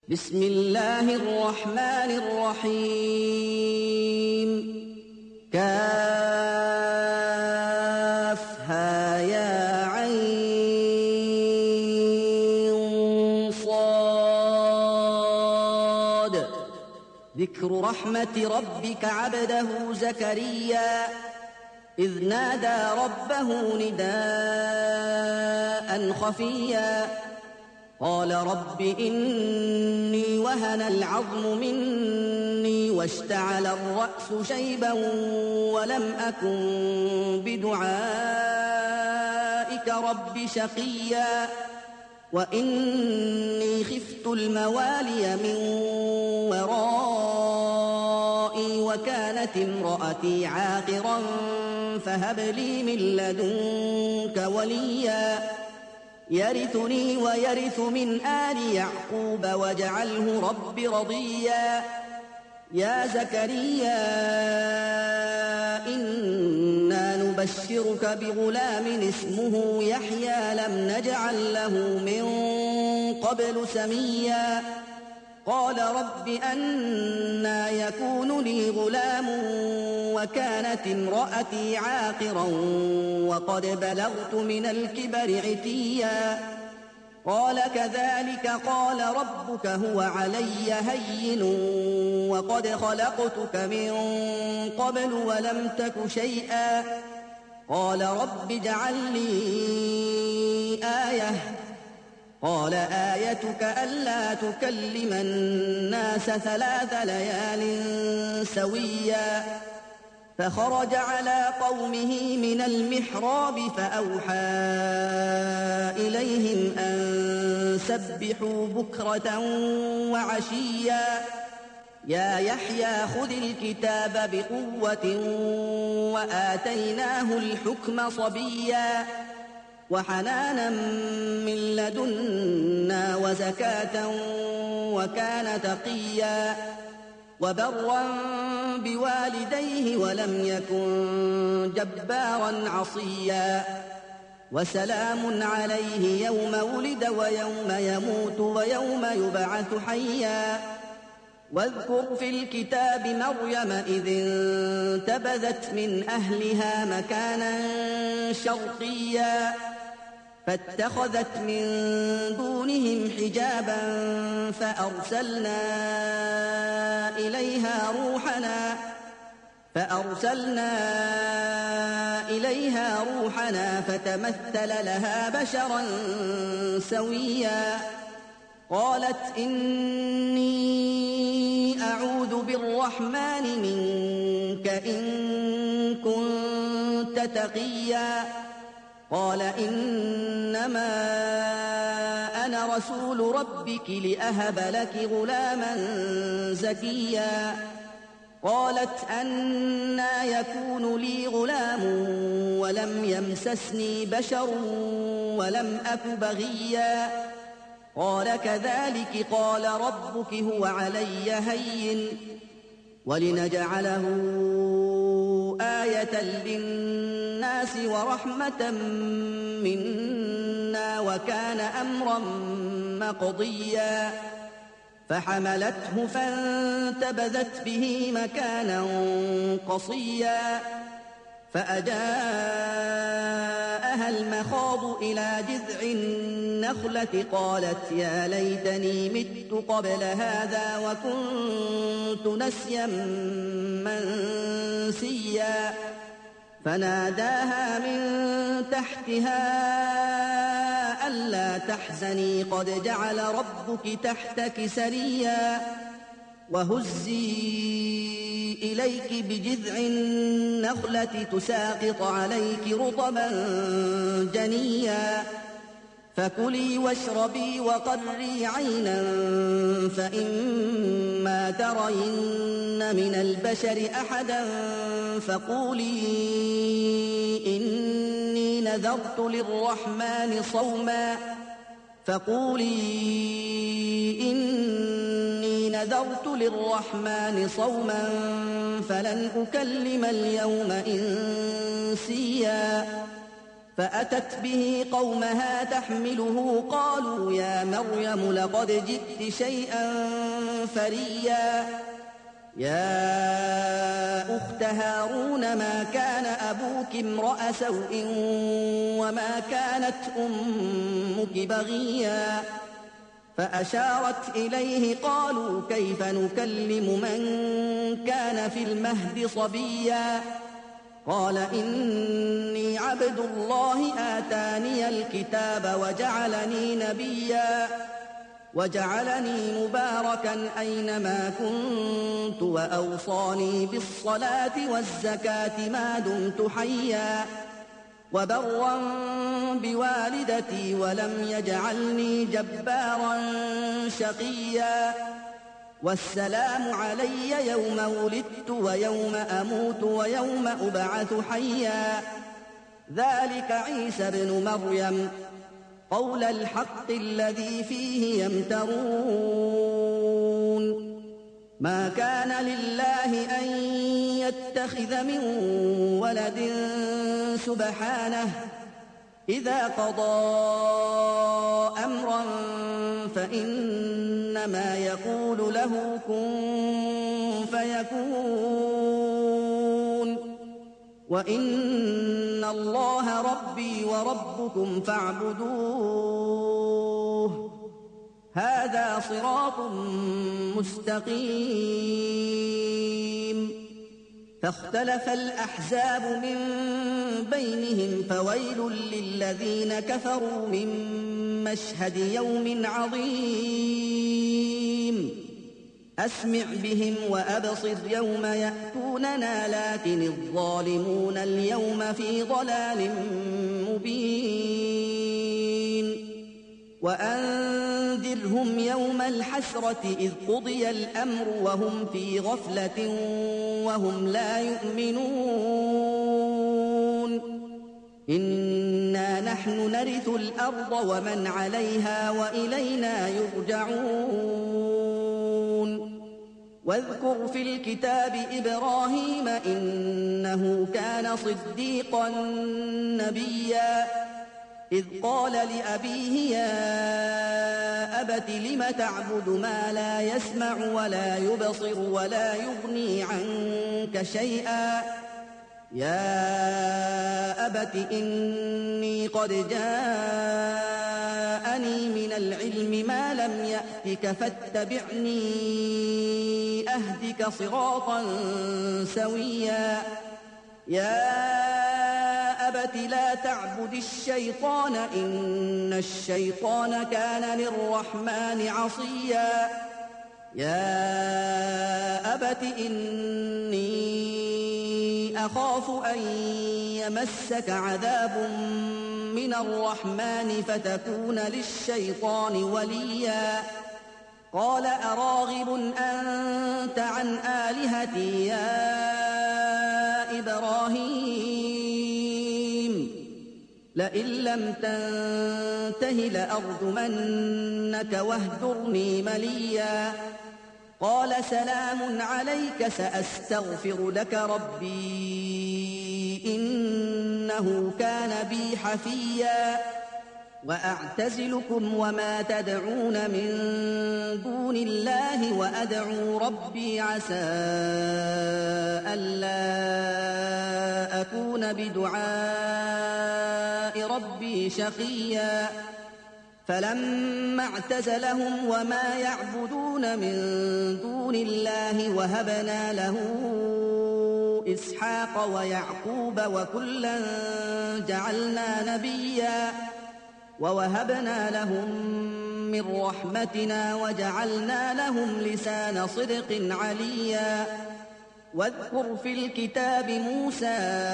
بسم الله الرحمن الرحيم كافها يا عين صاد ذكر رحمة ربك عبده زكريا إذ نادى ربه نداء خفيا قال رب إني وهن العظم مني واشتعل الرأس شيبا ولم أكن بدعائك رب شقيا وإني خفت الموالي من ورائي وكانت امرأتي عاقرا فهب لي من لدنك وليا يرثني ويرث من آل يعقوب واجعله رب رضيا يا زكريا إنا نبشرك بغلام اسمه يحيى لم نجعل له من قبل سميا قال رب أنى يكون لي غلام وكانت امرأتي عاقرا وقد بلغت من الكبر عتيا قال كذلك قال ربك هو علي هين وقد خلقتك من قبل ولم تك شيئا قال رب اجعل لي آية قال آيتك ألا تكلم الناس 3 ليال سويا فخرج على قومه من المحراب فأوحى إليهم أن سبحوا بكرة وعشيا يا يحيى خذ الكتاب بقوة وآتيناه الحكم صبيا وحنانا من لدنا وزكاة وكان تقيا وبرا بوالديه ولم يكن جبارا عصيا وسلام عليه يوم ولد ويوم يموت ويوم يبعث حيا واذكر في الكتاب مريم إذ انتبذت من أهلها مكانا شرقيا فاتخذت من دونهم حجابا فأرسلنا إليها روحنا فتمثل لها بشرا سويا قالت إني أعوذ بالرحمن منك إن كنت تقيا قال إنما أنا رسول ربك لأهب لك غلاما زكيا قالت أنى يكون لي غلام ولم يمسسني بشر ولم أك بغيا قال كذلك قال ربك هو علي هين ولنجعله آية للناس ورحمة منا وكان أمرا مقضيا فحملته فانتبذت به مكانا قصيا فأجاءها المخاض إلى جذع النخلة قالت يا ليتني مت قبل هذا وكنت نسيا منسيا فناداها من تحتها ألا تحزني قد جعل ربك تحتك سريا وهزي إليك بجذع النخلة تساقط عليك رطبا جنيا فكلي واشربي وقري عينا فإما ترين من البشر أحدا فقولي إني نذرت للرحمن صوما فلن أكلم اليوم إنسيا فأتت به قومها تحمله قالوا يا مريم لقد جئت شيئا فريا يا أخت هارون ما كان أبوك امرأ سوء وما كانت أمك بغيا فأشارت إليه قالوا كيف نكلم من كان في المهد صبيا قال إني عبد الله آتاني الكتاب وجعلني نبيا وجعلني مباركا أينما كنت وأوصاني بالصلاة والزكاة ما دمت حيا وبرا بوالدتي ولم يجعلني جبارا شقيا والسلام علي يوم ولدت ويوم أموت ويوم أبعث حيا ذلك عيسى ابن مريم قول الحق الذي فيه يمترون ما كان لله أن يتخذ من ولد سبحانه إذا قضى أمرا فإنما يقول له كن فيكون وإن الله ربي وربكم فاعبدوه هذا صراط مستقيم فاختلف الأحزاب من بينهم فويل للذين كفروا من مشهد يوم عظيم أسمع بهم وأبصر يوم يأتوننا لكن الظالمون اليوم في ضلال مبين وأنذرهم يوم الحسرة إذ قضي الأمر وهم في غفلة وهم لا يؤمنون إنا نحن نرث الأرض ومن عليها وإلينا يرجعون واذكر في الكتاب إبراهيم إنه كان صديقا نبيا إذ قال لأبيه يا أبت لم تعبد ما لا يسمع ولا يبصر ولا يغني عنك شيئا يا أبت إني قد جاءني من العلم ما لم يأتك فاتبعني أهدك صراطا سويا يا أبت لا تعبد الشيطان إن الشيطان كان للرحمن عصيا يا أبت إني أخاف أن يمسك عذاب من الرحمن فتكون للشيطان وليا قال أراغب أنت عن آلهتي يا إبراهيم لئن لم تنته لأرجمنك واهجرني مليا قال سلام عليك سأستغفر لك ربي إنه كان بي حفيا وأعتزلكم وما تدعون من دون الله وأدعو ربي عسى ألا أكون بدعاء ربي شقيا فلما اعتزلهم وما يعبدون من دون الله وهبنا له إسحاق ويعقوب وكلا جعلنا نبيا ووهبنا لهم من رحمتنا وجعلنا لهم لسان صدق عليا واذكر في الكتاب موسى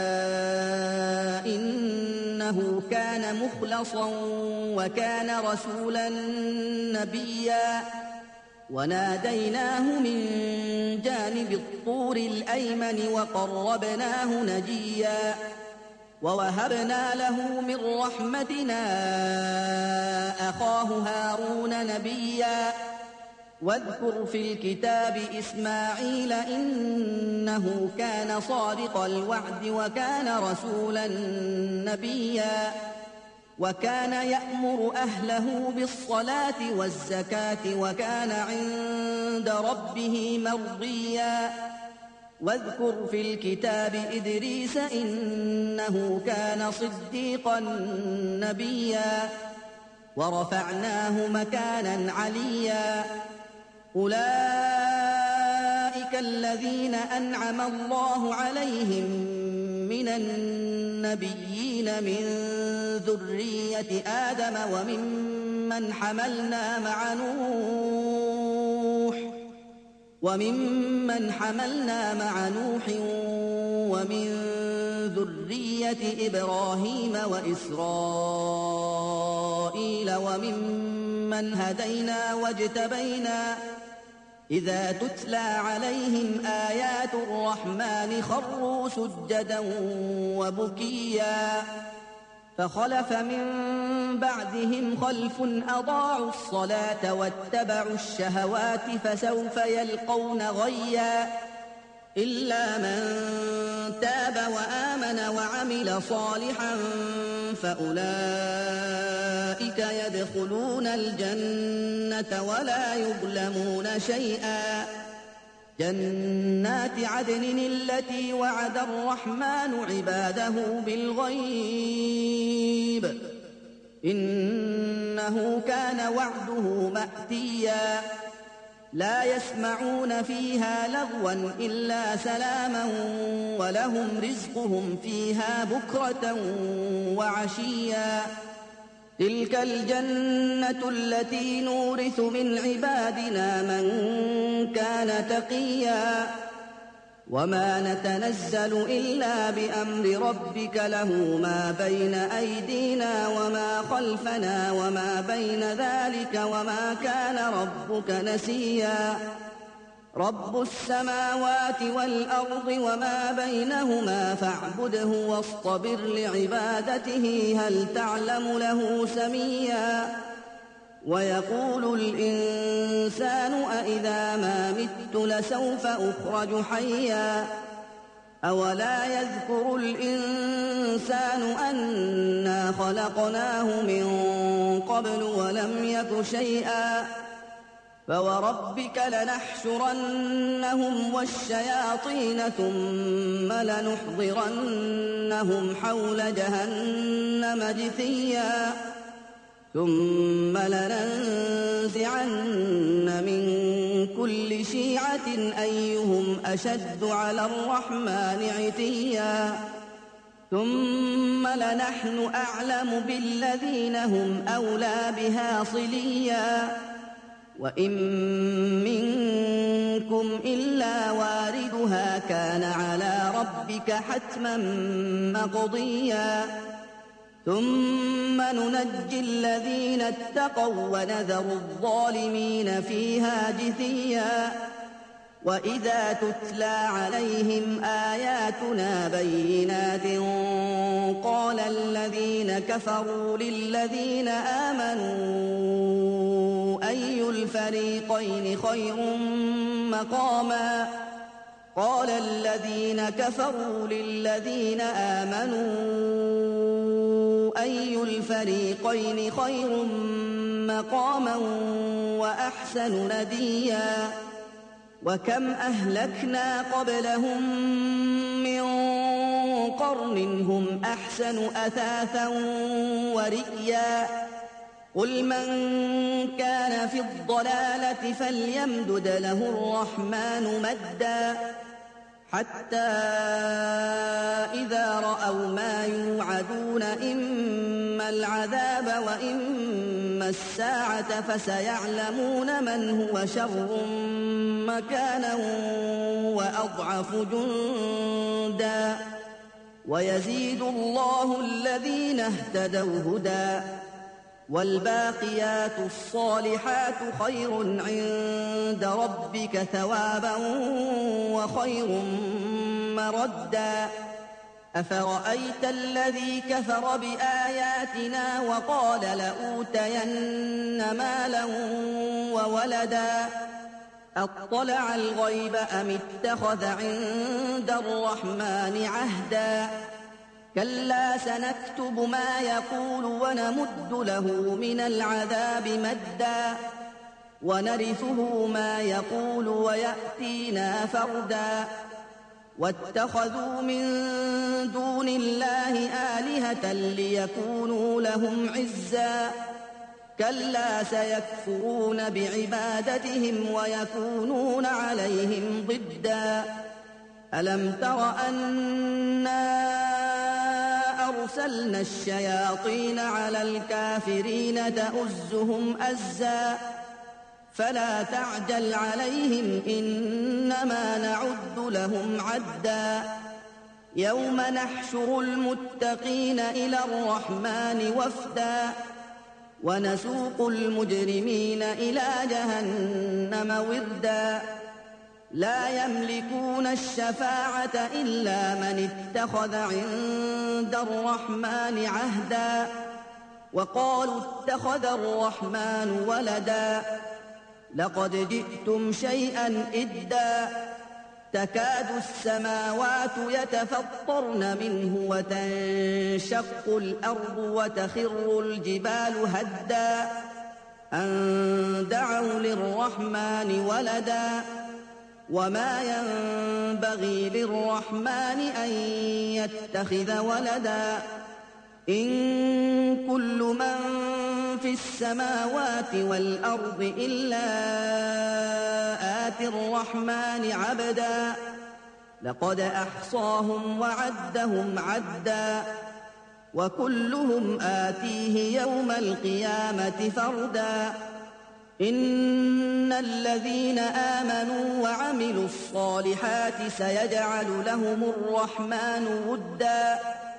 إنه كان مخلصا وكان رسولا نبيا وناديناه من جانب الطور الأيمن وقربناه نجيا ووهبنا له من رحمتنا أخاه هارون نبيا واذكر في الكتاب إسماعيل إنه كان صادق الوعد وكان رسولا نبيا وكان يأمر أهله بالصلاة والزكاة وكان عند ربه مرضيا واذكر في الكتاب إدريس إنه كان صديقا نبيا ورفعناه مكانا عليا أولئك الذين أنعم الله عليهم من النبيين من ذرية آدم وممن حملنا مع نوح ومن ذرية إبراهيم وإسرائيل وممن هدينا واجتبينا إذا تتلى عليهم آيات الرحمن خروا سجدا وبكيا فخلف من بعدهم خلف أضاعوا الصلاة واتبعوا الشهوات فسوف يلقون غيا إلا من تاب وآمن وعمل صالحا فأولئك يدخلون الجنة ولا يظلمون شيئا جنات عدن التي وعد الرحمن عباده بالغيب إنه كان وعده مأتيا لا يسمعون فيها لغوا إلا سلاما ولهم رزقهم فيها بكرة وعشيا تلك الجنة التي نورث من عبادنا من كان تقيا وما نتنزل إلا بأمر ربك له ما بين أيدينا وما خلفنا وما بين ذلك وما كان ربك نسيا رب السماوات والأرض وما بينهما فاعبده واصطبر لعبادته هل تعلم له سميا ويقول الإنسان أإذا ما مت لسوف أخرج حيا أولا يذكر الإنسان أنا خلقناه من قبل ولم يك شيئا فوربك لنحشرنهم والشياطين ثم لنحضرنهم حول جهنم جثيا ثم لننزعن من كل شيعة أيهم أشد على الرحمن عتيا ثم لنحن أعلم بالذين هم أولى بها صليا وإن منكم إلا واردها كان على ربك حتما مقضيا ثم ننجي الذين اتقوا ونذر الظالمين فيها جثيا وإذا تتلى عليهم آياتنا بينات قال الذين كفروا للذين آمنوا أي الفريقين خير مقاما قال الذين كفروا للذين آمنوا أي الفريقين خير مقاما وأحسن نديا وكم أهلكنا قبلهم من قرن هم أحسن أثاثا ورئيا قل من كان في الضلالة فليمدد له الرحمن مدا حتى إذا رأوا ما يوعدون إما العذاب وإما الساعة فسيعلمون من هو شر مكانا وأضعف جندا ويزيد الله الذين اهتدوا هدى والباقيات الصالحات خير عند ربك ثوابا وخير مردا أفرأيت الذي كفر بآياتنا وقال لأوتين مالا وولدا أطلع الغيب أم اتخذ عند الرحمن عهدا كلا سنكتب ما يقول ونمد له من العذاب مدا ونرثه ما يقول ويأتينا فردا واتخذوا من دون الله آلهة ليكونوا لهم عزا كلا سيكفرون بعبادتهم ويكونون عليهم ضدا ألم تر أنا أرسلنا الشياطين على الكافرين تؤزهم أزا فلا تعجل عليهم إنما نعد لهم عدا يوم نحشر المتقين إلى الرحمن وفدا ونسوق المجرمين إلى جهنم وردا لا يملكون الشفاعة إلا من اتخذ عند الرحمن عهدا وقالوا اتخذ الرحمن ولدا لقد جئتم شيئا إدا تكاد السماوات يتفطرن منه وتنشق الأرض وتخر الجبال هدا أن دعوا للرحمن ولدا وما ينبغي للرحمن أن يتخذ ولدا إن كل من في السماوات والأرض إلا آتي الرحمن عبدا لقد أحصاهم وعدهم عدا وكلهم آتيه يوم القيامة فردا إن الذين آمنوا وعملوا الصالحات سيجعل لهم الرحمن ودا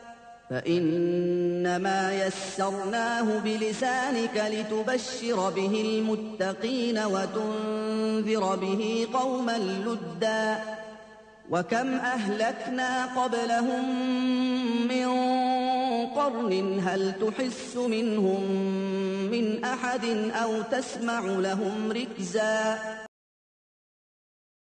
فإنما يسرناه بلسانك لتبشر به المتقين وتنذر به قوما لدا وكم أهلكنا قبلهم من قرن هل تحس منهم من أحد أو تسمع لهم ركزا